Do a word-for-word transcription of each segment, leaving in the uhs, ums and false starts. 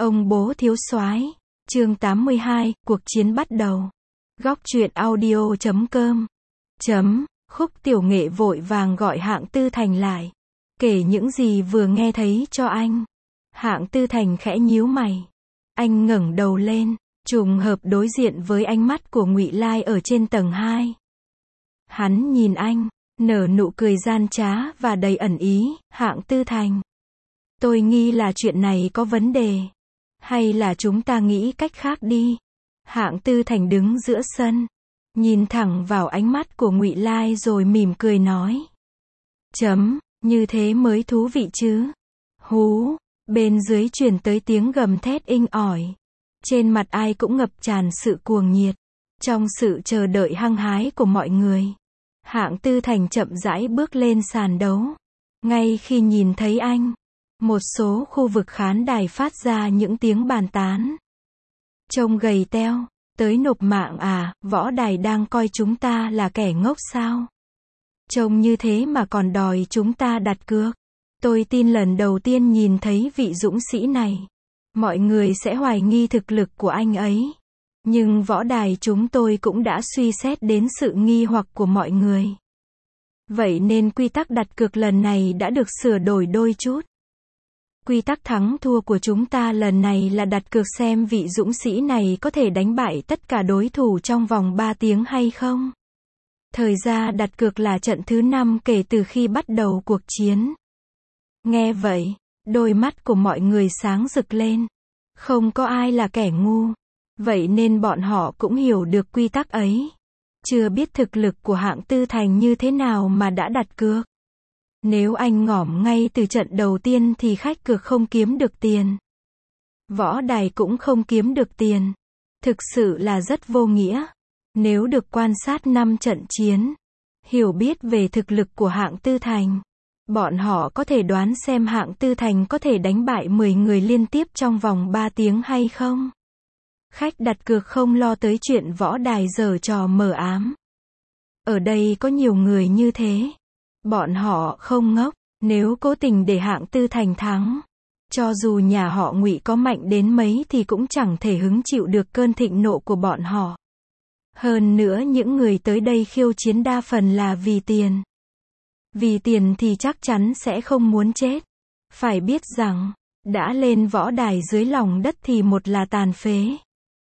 Ông bố thiếu soái. Chương tám mươi hai, cuộc chiến bắt đầu. Góc truyện audio chấm com. Chấm, Khúc Tiểu Nghệ vội vàng gọi Hạng Tư Thành lại. Kể những gì vừa nghe thấy cho anh. Hạng Tư Thành khẽ nhíu mày. Anh ngẩng đầu lên, trùng hợp đối diện với ánh mắt của Ngụy Lai ở trên tầng hai. Hắn nhìn anh, nở nụ cười gian trá và đầy ẩn ý. Hạng Tư Thành, tôi nghi là chuyện này có vấn đề. Hay là chúng ta nghĩ cách khác đi. Hạng Tư Thành đứng giữa sân, nhìn thẳng vào ánh mắt của Ngụy Lai rồi mỉm cười nói. Chấm, như thế mới thú vị chứ. Hú, bên dưới truyền tới tiếng gầm thét inh ỏi. Trên mặt ai cũng ngập tràn sự cuồng nhiệt. Trong sự chờ đợi hăng hái của mọi người, Hạng Tư Thành chậm rãi bước lên sàn đấu. Ngay khi nhìn thấy anh, một số khu vực khán đài phát ra những tiếng bàn tán. Trông gầy teo, tới nộp mạng à, võ đài đang coi chúng ta là kẻ ngốc sao? Trông như thế mà còn đòi chúng ta đặt cược. Tôi tin lần đầu tiên nhìn thấy vị dũng sĩ này, mọi người sẽ hoài nghi thực lực của anh ấy. Nhưng võ đài chúng tôi cũng đã suy xét đến sự nghi hoặc của mọi người. Vậy nên quy tắc đặt cược lần này đã được sửa đổi đôi chút. Quy tắc thắng thua của chúng ta lần này là đặt cược xem vị dũng sĩ này có thể đánh bại tất cả đối thủ trong vòng ba tiếng hay không. Thời gian đặt cược là trận thứ năm kể từ khi bắt đầu cuộc chiến. Nghe vậy, đôi mắt của mọi người sáng rực lên. Không có ai là kẻ ngu. Vậy nên bọn họ cũng hiểu được quy tắc ấy. Chưa biết thực lực của Hạng Tư Thành như thế nào mà đã đặt cược. Nếu anh ngỏm ngay từ trận đầu tiên thì khách cược không kiếm được tiền. Võ đài cũng không kiếm được tiền. Thực sự là rất vô nghĩa. Nếu được quan sát năm trận chiến, hiểu biết về thực lực của Hạng Tư Thành, bọn họ có thể đoán xem Hạng Tư Thành có thể đánh bại mười người liên tiếp trong vòng ba tiếng hay không. Khách đặt cược không lo tới chuyện võ đài giở trò mờ ám. Ở đây có nhiều người như thế. Bọn họ không ngốc. Nếu cố tình để Hạng Tư Thành thắng, cho dù nhà họ Ngụy có mạnh đến mấy thì cũng chẳng thể hứng chịu được cơn thịnh nộ của bọn họ. Hơn nữa những người tới đây khiêu chiến đa phần là vì tiền. Vì tiền thì chắc chắn sẽ không muốn chết. Phải biết rằng, đã lên võ đài dưới lòng đất thì một là tàn phế,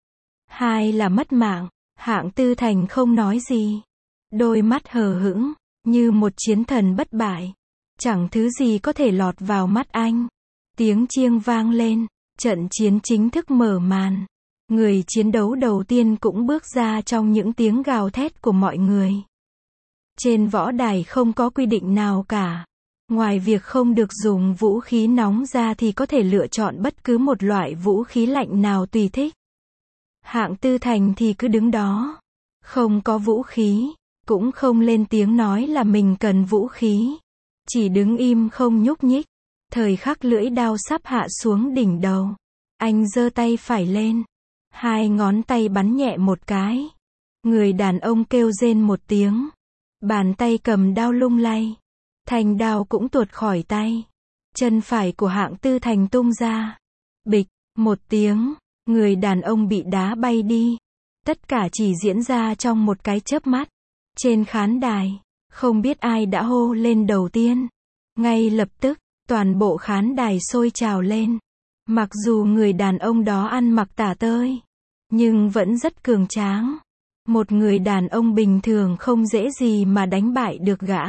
hai là mất mạng. Hạng Tư Thành không nói gì. Đôi mắt hờ hững, như một chiến thần bất bại. Chẳng thứ gì có thể lọt vào mắt anh. Tiếng chiêng vang lên, trận chiến chính thức mở màn. Người chiến đấu đầu tiên cũng bước ra trong những tiếng gào thét của mọi người. Trên võ đài không có quy định nào cả. Ngoài việc không được dùng vũ khí nóng ra thì có thể lựa chọn bất cứ một loại vũ khí lạnh nào tùy thích. Hạng Tư Thành thì cứ đứng đó. Không có vũ khí, cũng không lên tiếng nói là mình cần vũ khí. Chỉ đứng im không nhúc nhích. Thời khắc lưỡi đao sắp hạ xuống đỉnh đầu, anh giơ tay phải lên. Hai ngón tay bắn nhẹ một cái. Người đàn ông kêu rên một tiếng. Bàn tay cầm đao lung lay. Thanh đao cũng tuột khỏi tay. Chân phải của Hạng Tư Thành tung ra. Bịch, một tiếng, người đàn ông bị đá bay đi. Tất cả chỉ diễn ra trong một cái chớp mắt. Trên khán đài, không biết ai đã hô lên đầu tiên. Ngay lập tức, toàn bộ khán đài sôi trào lên. Mặc dù người đàn ông đó ăn mặc tả tơi, nhưng vẫn rất cường tráng. Một người đàn ông bình thường không dễ gì mà đánh bại được gã.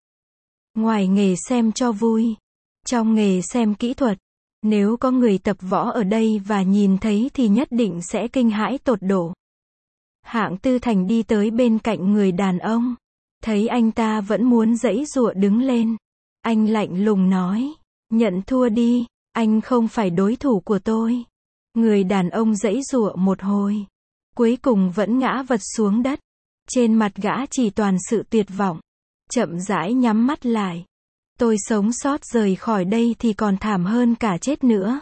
Ngoài nghề xem cho vui, trong nghề xem kỹ thuật, nếu có người tập võ ở đây và nhìn thấy thì nhất định sẽ kinh hãi tột độ. Hạng Tư Thành đi tới bên cạnh người đàn ông. Thấy anh ta vẫn muốn giãy giụa đứng lên. Anh lạnh lùng nói, nhận thua đi, anh không phải đối thủ của tôi. Người đàn ông giãy giụa một hồi, cuối cùng vẫn ngã vật xuống đất. Trên mặt gã chỉ toàn sự tuyệt vọng. Chậm rãi nhắm mắt lại. Tôi sống sót rời khỏi đây thì còn thảm hơn cả chết nữa.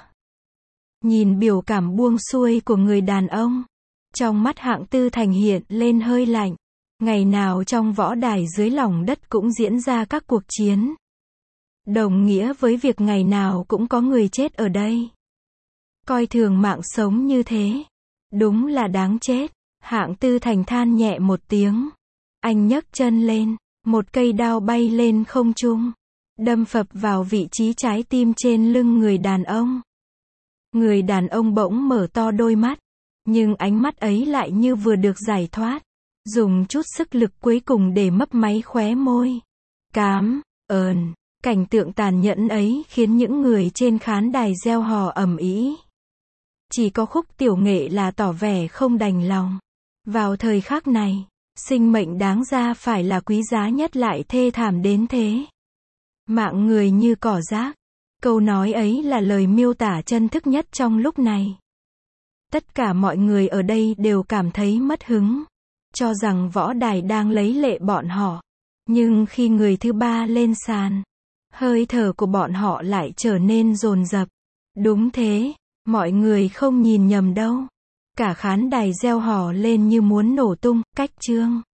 Nhìn biểu cảm buông xuôi của người đàn ông, trong mắt Hạng Tư Thành hiện lên hơi lạnh. Ngày nào trong võ đài dưới lòng đất cũng diễn ra các cuộc chiến. Đồng nghĩa với việc ngày nào cũng có người chết ở đây. Coi thường mạng sống như thế. Đúng là đáng chết. Hạng Tư Thành than nhẹ một tiếng. Anh nhấc chân lên. Một cây đao bay lên không trung. Đâm phập vào vị trí trái tim trên lưng người đàn ông. Người đàn ông bỗng mở to đôi mắt. Nhưng ánh mắt ấy lại như vừa được giải thoát. Dùng chút sức lực cuối cùng để mấp máy khóe môi. Cám ơn. Cảnh tượng tàn nhẫn ấy khiến những người trên khán đài reo hò ầm ĩ. Chỉ có Khúc Tiểu Nghệ là tỏ vẻ không đành lòng. Vào thời khắc này, sinh mệnh đáng ra phải là quý giá nhất lại thê thảm đến thế. Mạng người như cỏ rác. Câu nói ấy là lời miêu tả chân thực nhất trong lúc này. Tất cả mọi người ở đây đều cảm thấy mất hứng. Cho rằng võ đài đang lấy lệ bọn họ. Nhưng khi người thứ ba lên sàn, hơi thở của bọn họ lại trở nên dồn dập. Đúng thế, mọi người không nhìn nhầm đâu. Cả khán đài reo hò lên như muốn nổ tung. Cách chương